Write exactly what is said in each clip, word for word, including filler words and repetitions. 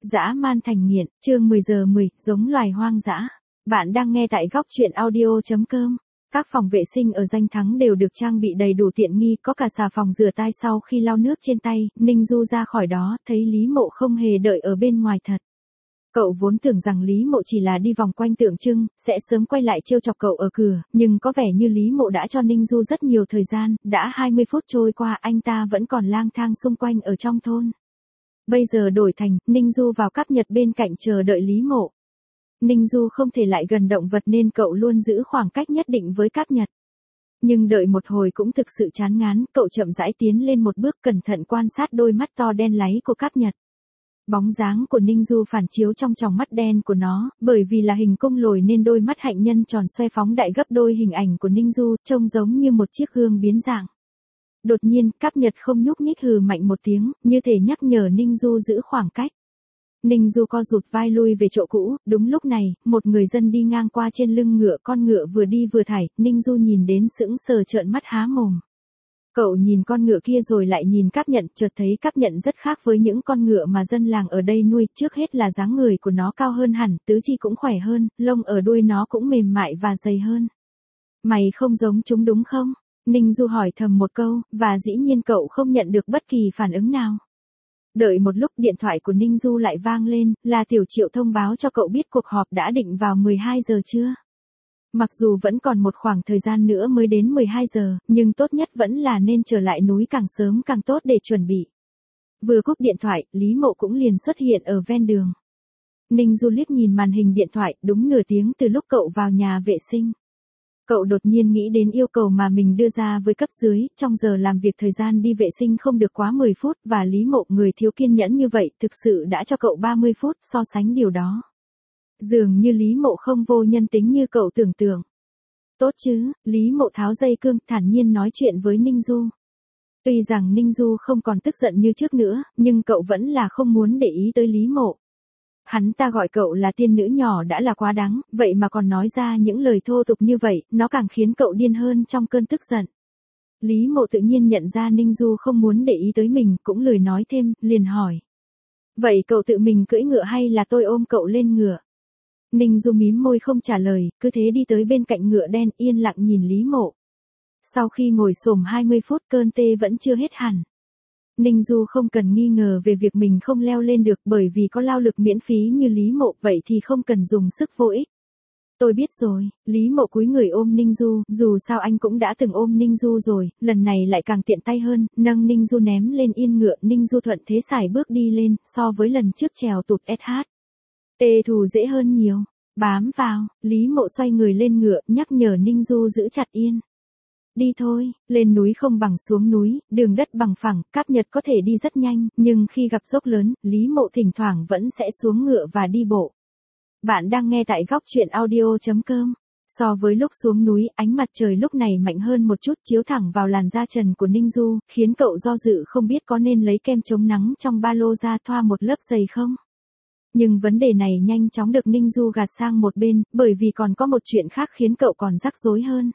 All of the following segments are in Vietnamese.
Dã man thành nghiện, chương mười giờ mười, giống loài hoang dã. Bạn đang nghe tại góc truyện audio chấm com. Các phòng vệ sinh ở Danh Thắng đều được trang bị đầy đủ tiện nghi, có cả xà phòng rửa tay sau khi lau nước trên tay. Ninh Du ra khỏi đó, thấy Lý Mộ không hề đợi ở bên ngoài thật. Cậu vốn tưởng rằng Lý Mộ chỉ là đi vòng quanh tượng trưng, sẽ sớm quay lại trêu chọc cậu ở cửa, nhưng có vẻ như Lý Mộ đã cho Ninh Du rất nhiều thời gian, đã hai mươi phút trôi qua anh ta vẫn còn lang thang xung quanh ở trong thôn. Bây giờ đổi thành, Ninh Du vào cáp nhật bên cạnh chờ đợi Lý Mộ. Ninh Du không thể lại gần động vật nên cậu luôn giữ khoảng cách nhất định với cáp nhật. Nhưng đợi một hồi cũng thực sự chán ngán, cậu chậm rãi tiến lên một bước cẩn thận quan sát đôi mắt to đen láy của cáp nhật. Bóng dáng của Ninh Du phản chiếu trong tròng mắt đen của nó, bởi vì là hình cung lồi nên đôi mắt hạnh nhân tròn xoay phóng đại gấp đôi hình ảnh của Ninh Du, trông giống như một chiếc gương biến dạng. Đột nhiên, cáp nhật không nhúc nhích hừ mạnh một tiếng, như thể nhắc nhở Ninh Du giữ khoảng cách. Ninh Du co rụt vai lui về chỗ cũ, đúng lúc này, một người dân đi ngang qua trên lưng ngựa, con ngựa vừa đi vừa thải, Ninh Du nhìn đến sững sờ trợn mắt há mồm. Cậu nhìn con ngựa kia rồi lại nhìn cáp nhật, chợt thấy cáp nhật rất khác với những con ngựa mà dân làng ở đây nuôi, trước hết là dáng người của nó cao hơn hẳn, tứ chi cũng khỏe hơn, lông ở đuôi nó cũng mềm mại và dày hơn. Mày không giống chúng đúng không? Ninh Du hỏi thầm một câu, và dĩ nhiên cậu không nhận được bất kỳ phản ứng nào. Đợi một lúc điện thoại của Ninh Du lại vang lên, là Tiểu Triệu thông báo cho cậu biết cuộc họp đã định vào mười hai giờ trưa. Mặc dù vẫn còn một khoảng thời gian nữa mới đến mười hai giờ, nhưng tốt nhất vẫn là nên trở lại núi càng sớm càng tốt để chuẩn bị. Vừa cúp điện thoại, Lý Mộ cũng liền xuất hiện ở ven đường. Ninh Du liếc nhìn màn hình điện thoại, đúng nửa tiếng từ lúc cậu vào nhà vệ sinh. Cậu đột nhiên nghĩ đến yêu cầu mà mình đưa ra với cấp dưới, trong giờ làm việc thời gian đi vệ sinh không được quá mười phút, và Lý Mộ, người thiếu kiên nhẫn như vậy, thực sự đã cho cậu ba mươi phút, so sánh điều đó. Dường như Lý Mộ không vô nhân tính như cậu tưởng tượng. Tốt chứ, Lý Mộ tháo dây cương, thản nhiên nói chuyện với Ninh Du. Tuy rằng Ninh Du không còn tức giận như trước nữa, nhưng cậu vẫn là không muốn để ý tới Lý Mộ. Hắn ta gọi cậu là tiên nữ nhỏ đã là quá đáng, vậy mà còn nói ra những lời thô tục như vậy, nó càng khiến cậu điên hơn trong cơn tức giận. Lý Mộ tự nhiên nhận ra Ninh Du không muốn để ý tới mình, cũng lười nói thêm, liền hỏi. Vậy cậu tự mình cưỡi ngựa hay là tôi ôm cậu lên ngựa? Ninh Du mím môi không trả lời, cứ thế đi tới bên cạnh ngựa đen, yên lặng nhìn Lý Mộ. Sau khi ngồi xổm hai mươi phút, cơn tê vẫn chưa hết hẳn. Ninh Du không cần nghi ngờ về việc mình không leo lên được, bởi vì có lao lực miễn phí như Lý Mộ, vậy thì không cần dùng sức vô ích. Tôi biết rồi, Lý Mộ cúi người ôm Ninh Du, dù sao anh cũng đã từng ôm Ninh Du rồi, lần này lại càng tiện tay hơn, nâng Ninh Du ném lên yên ngựa, Ninh Du thuận thế sải bước đi lên, so với lần trước trèo tụt ét hát. Tê thù dễ hơn nhiều. Bám vào, Lý Mộ xoay người lên ngựa, nhắc nhở Ninh Du giữ chặt yên. Đi thôi, lên núi không bằng xuống núi, đường đất bằng phẳng, cáp nhật có thể đi rất nhanh, nhưng khi gặp dốc lớn, Lý Mộ thỉnh thoảng vẫn sẽ xuống ngựa và đi bộ. Bạn đang nghe tại góc truyện audio chấm com. So với lúc xuống núi, ánh mặt trời lúc này mạnh hơn một chút, chiếu thẳng vào làn da trần của Ninh Du, khiến cậu do dự không biết có nên lấy kem chống nắng trong ba lô ra thoa một lớp dày không. Nhưng vấn đề này nhanh chóng được Ninh Du gạt sang một bên, bởi vì còn có một chuyện khác khiến cậu còn rắc rối hơn.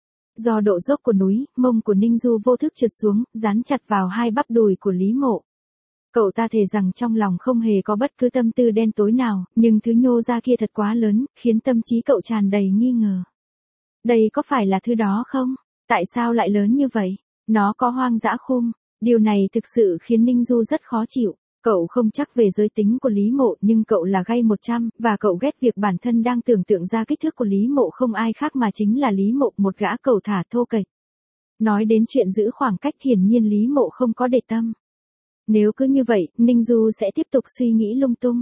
Do độ dốc của núi, mông của Ninh Du vô thức trượt xuống, dán chặt vào hai bắp đùi của Lý Mộ. Cậu ta thề rằng trong lòng không hề có bất cứ tâm tư đen tối nào, nhưng thứ nhô ra kia thật quá lớn, khiến tâm trí cậu tràn đầy nghi ngờ. Đây có phải là thứ đó không? Tại sao lại lớn như vậy? Nó có hoang dã khum. Điều này thực sự khiến Ninh Du rất khó chịu. Cậu không chắc về giới tính của Lý Mộ, nhưng cậu là gay một trăm, và cậu ghét việc bản thân đang tưởng tượng ra kích thước của Lý Mộ không ai khác mà chính là Lý Mộ, một gã cẩu thả thô kệch. Nói đến chuyện giữ khoảng cách, hiển nhiên Lý Mộ không có để tâm. Nếu cứ như vậy, Ninh Du sẽ tiếp tục suy nghĩ lung tung.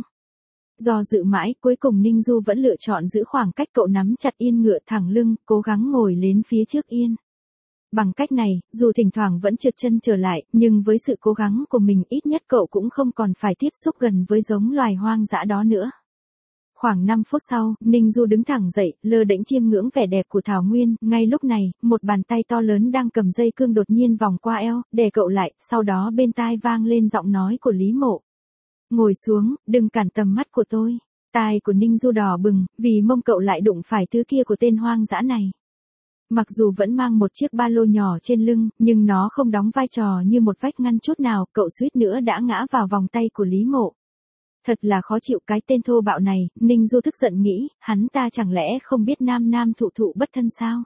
Do dự mãi, cuối cùng Ninh Du vẫn lựa chọn giữ khoảng cách, cậu nắm chặt yên ngựa thẳng lưng, cố gắng ngồi lên phía trước yên. Bằng cách này, dù thỉnh thoảng vẫn trượt chân trở lại, nhưng với sự cố gắng của mình ít nhất cậu cũng không còn phải tiếp xúc gần với giống loài hoang dã đó nữa. Khoảng năm phút sau, Ninh Du đứng thẳng dậy, lơ đễnh chiêm ngưỡng vẻ đẹp của thảo nguyên, ngay lúc này, một bàn tay to lớn đang cầm dây cương đột nhiên vòng qua eo, đè cậu lại, sau đó bên tai vang lên giọng nói của Lý Mộ. Ngồi xuống, đừng cản tầm mắt của tôi. Tai của Ninh Du đỏ bừng, vì mông cậu lại đụng phải thứ kia của tên hoang dã này. Mặc dù vẫn mang một chiếc ba lô nhỏ trên lưng, nhưng nó không đóng vai trò như một vách ngăn chút nào, cậu suýt nữa đã ngã vào vòng tay của Lý Mộ. Thật là khó chịu cái tên thô bạo này, Ninh Du tức giận nghĩ, hắn ta chẳng lẽ không biết nam nam thụ thụ bất thân sao?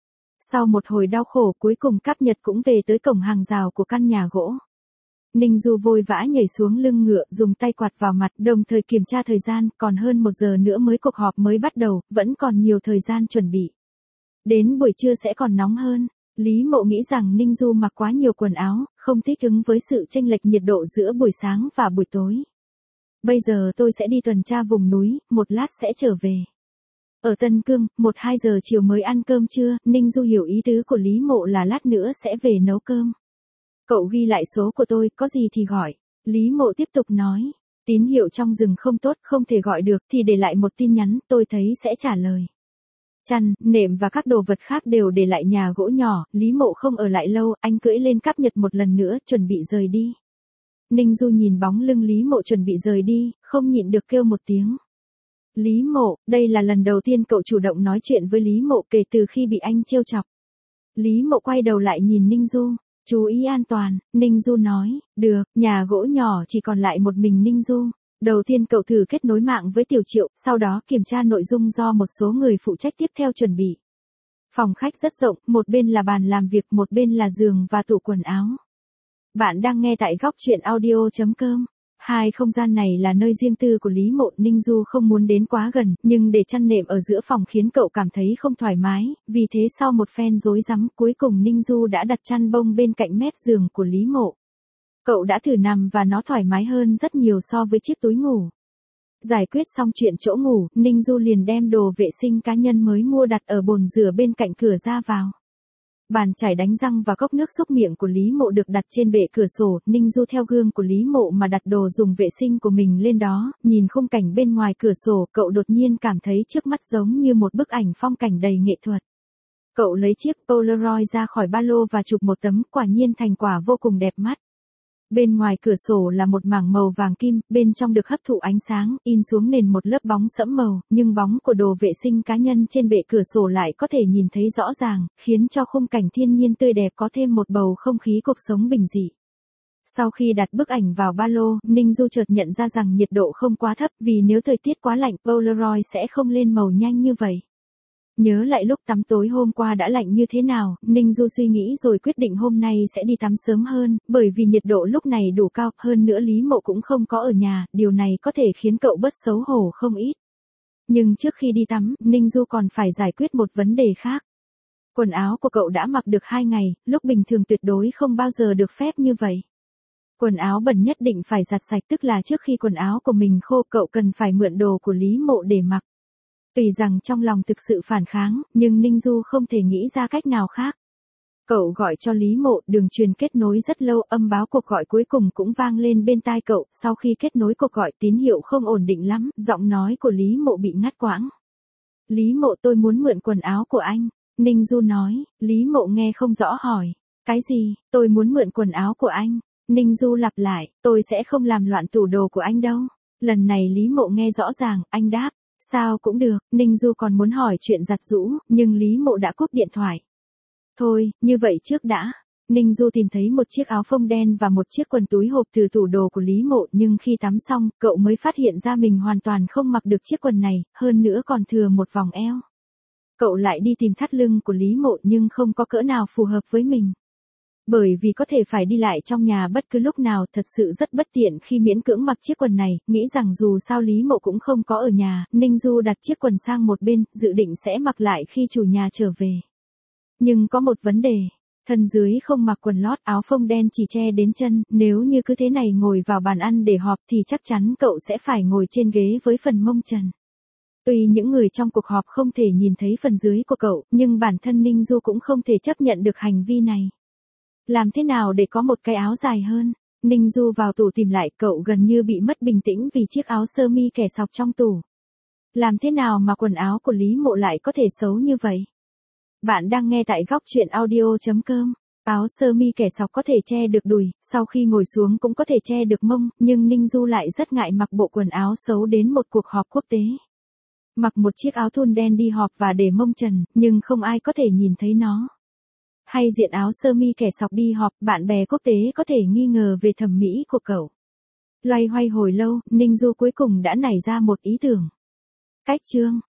Sau một hồi đau khổ cuối cùng Cáp Nhật cũng về tới cổng hàng rào của căn nhà gỗ. Ninh Du vội vã nhảy xuống lưng ngựa, dùng tay quạt vào mặt, đồng thời kiểm tra thời gian, còn hơn một giờ nữa mới cuộc họp mới bắt đầu, vẫn còn nhiều thời gian chuẩn bị. Đến buổi trưa sẽ còn nóng hơn. Lý Mộ nghĩ rằng Ninh Du mặc quá nhiều quần áo, không thích ứng với sự chênh lệch nhiệt độ giữa buổi sáng và buổi tối. Bây giờ tôi sẽ đi tuần tra vùng núi, một lát sẽ trở về. Ở Tân Cương, một hai giờ chiều mới ăn cơm trưa, Ninh Du hiểu ý tứ của Lý Mộ là lát nữa sẽ về nấu cơm. Cậu ghi lại số của tôi, có gì thì gọi. Lý Mộ tiếp tục nói, tín hiệu trong rừng không tốt, không thể gọi được thì để lại một tin nhắn, tôi thấy sẽ trả lời. Chăn, nệm và các đồ vật khác đều để lại nhà gỗ nhỏ, Lý Mộ không ở lại lâu, anh cưỡi lên Cáp Nhật một lần nữa, chuẩn bị rời đi. Ninh Du nhìn bóng lưng Lý Mộ chuẩn bị rời đi, không nhịn được kêu một tiếng. Lý Mộ, đây là lần đầu tiên cậu chủ động nói chuyện với Lý Mộ kể từ khi bị anh trêu chọc. Lý Mộ quay đầu lại nhìn Ninh Du, chú ý an toàn, Ninh Du nói, được, nhà gỗ nhỏ chỉ còn lại một mình Ninh Du. Đầu tiên cậu thử kết nối mạng với Tiểu Triệu, sau đó kiểm tra nội dung do một số người phụ trách tiếp theo chuẩn bị. Phòng khách rất rộng, một bên là bàn làm việc, một bên là giường và tủ quần áo. Bạn đang nghe tại góc truyện audio chấm com. Hai không gian này là nơi riêng tư của Lý Mộ, Ninh Du không muốn đến quá gần, nhưng để chăn nệm ở giữa phòng khiến cậu cảm thấy không thoải mái, vì thế sau một phen rối rắm, cuối cùng Ninh Du đã đặt chăn bông bên cạnh mép giường của Lý Mộ. Cậu đã thử nằm và nó thoải mái hơn rất nhiều so với chiếc túi ngủ. Giải quyết xong chuyện chỗ ngủ, Ninh Du liền đem đồ vệ sinh cá nhân mới mua đặt ở bồn rửa bên cạnh cửa ra vào. Bàn chải đánh răng và cốc nước xúc miệng của Lý Mộ được đặt trên bệ cửa sổ, Ninh Du theo gương của Lý Mộ mà đặt đồ dùng vệ sinh của mình lên đó, nhìn khung cảnh bên ngoài cửa sổ, cậu đột nhiên cảm thấy trước mắt giống như một bức ảnh phong cảnh đầy nghệ thuật. Cậu lấy chiếc Polaroid ra khỏi ba lô và chụp một tấm, quả nhiên thành quả vô cùng đẹp mắt. Bên ngoài cửa sổ là một mảng màu vàng kim, bên trong được hấp thụ ánh sáng, in xuống nền một lớp bóng sẫm màu, nhưng bóng của đồ vệ sinh cá nhân trên bệ cửa sổ lại có thể nhìn thấy rõ ràng, khiến cho khung cảnh thiên nhiên tươi đẹp có thêm một bầu không khí cuộc sống bình dị. Sau khi đặt bức ảnh vào ba lô, Ninh Du chợt nhận ra rằng nhiệt độ không quá thấp, vì nếu thời tiết quá lạnh, Polaroid sẽ không lên màu nhanh như vậy. Nhớ lại lúc tắm tối hôm qua đã lạnh như thế nào, Ninh Du suy nghĩ rồi quyết định hôm nay sẽ đi tắm sớm hơn, bởi vì nhiệt độ lúc này đủ cao, hơn nữa Lý Mộ cũng không có ở nhà, điều này có thể khiến cậu bớt xấu hổ không ít. Nhưng trước khi đi tắm, Ninh Du còn phải giải quyết một vấn đề khác. Quần áo của cậu đã mặc được hai ngày, lúc bình thường tuyệt đối không bao giờ được phép như vậy. Quần áo bẩn nhất định phải giặt sạch, tức là trước khi quần áo của mình khô cậu cần phải mượn đồ của Lý Mộ để mặc. Tuy rằng trong lòng thực sự phản kháng, nhưng Ninh Du không thể nghĩ ra cách nào khác. Cậu gọi cho Lý Mộ, đường truyền kết nối rất lâu, âm báo cuộc gọi cuối cùng cũng vang lên bên tai cậu, sau khi kết nối cuộc gọi tín hiệu không ổn định lắm, giọng nói của Lý Mộ bị ngắt quãng. Lý Mộ, tôi muốn mượn quần áo của anh. Ninh Du nói. Lý Mộ nghe không rõ hỏi. Cái gì, tôi muốn mượn quần áo của anh? Ninh Du lặp lại, tôi sẽ không làm loạn tủ đồ của anh đâu. Lần này Lý Mộ nghe rõ ràng, anh đáp. Sao cũng được, Ninh Du còn muốn hỏi chuyện giặt giũ, nhưng Lý Mộ đã cúp điện thoại. Thôi, như vậy trước đã. Ninh Du tìm thấy một chiếc áo phông đen và một chiếc quần túi hộp từ tủ đồ của Lý Mộ, nhưng khi tắm xong, cậu mới phát hiện ra mình hoàn toàn không mặc được chiếc quần này, hơn nữa còn thừa một vòng eo. Cậu lại đi tìm thắt lưng của Lý Mộ nhưng không có cỡ nào phù hợp với mình. Bởi vì có thể phải đi lại trong nhà bất cứ lúc nào, thật sự rất bất tiện khi miễn cưỡng mặc chiếc quần này, nghĩ rằng dù sao Lý Mộ cũng không có ở nhà, Ninh Du đặt chiếc quần sang một bên, dự định sẽ mặc lại khi chủ nhà trở về. Nhưng có một vấn đề, thân dưới không mặc quần lót, áo phông đen chỉ che đến chân, nếu như cứ thế này ngồi vào bàn ăn để họp thì chắc chắn cậu sẽ phải ngồi trên ghế với phần mông trần. Tuy những người trong cuộc họp không thể nhìn thấy phần dưới của cậu, nhưng bản thân Ninh Du cũng không thể chấp nhận được hành vi này. Làm thế nào để có một cái áo dài hơn? Ninh Du vào tủ tìm lại, cậu gần như bị mất bình tĩnh vì chiếc áo sơ mi kẻ sọc trong tủ. Làm thế nào mà quần áo của Lý Mộ lại có thể xấu như vậy? Bạn đang nghe tại góc truyện audio chấm com. Áo sơ mi kẻ sọc có thể che được đùi, sau khi ngồi xuống cũng có thể che được mông, nhưng Ninh Du lại rất ngại mặc bộ quần áo xấu đến một cuộc họp quốc tế. Mặc một chiếc áo thun đen đi họp và để mông trần, nhưng không ai có thể nhìn thấy nó. Hay diện áo sơ mi kẻ sọc đi họp, bạn bè quốc tế có thể nghi ngờ về thẩm mỹ của cậu. Loay hoay hồi lâu, Ninh Du cuối cùng đã nảy ra một ý tưởng. Cách chương.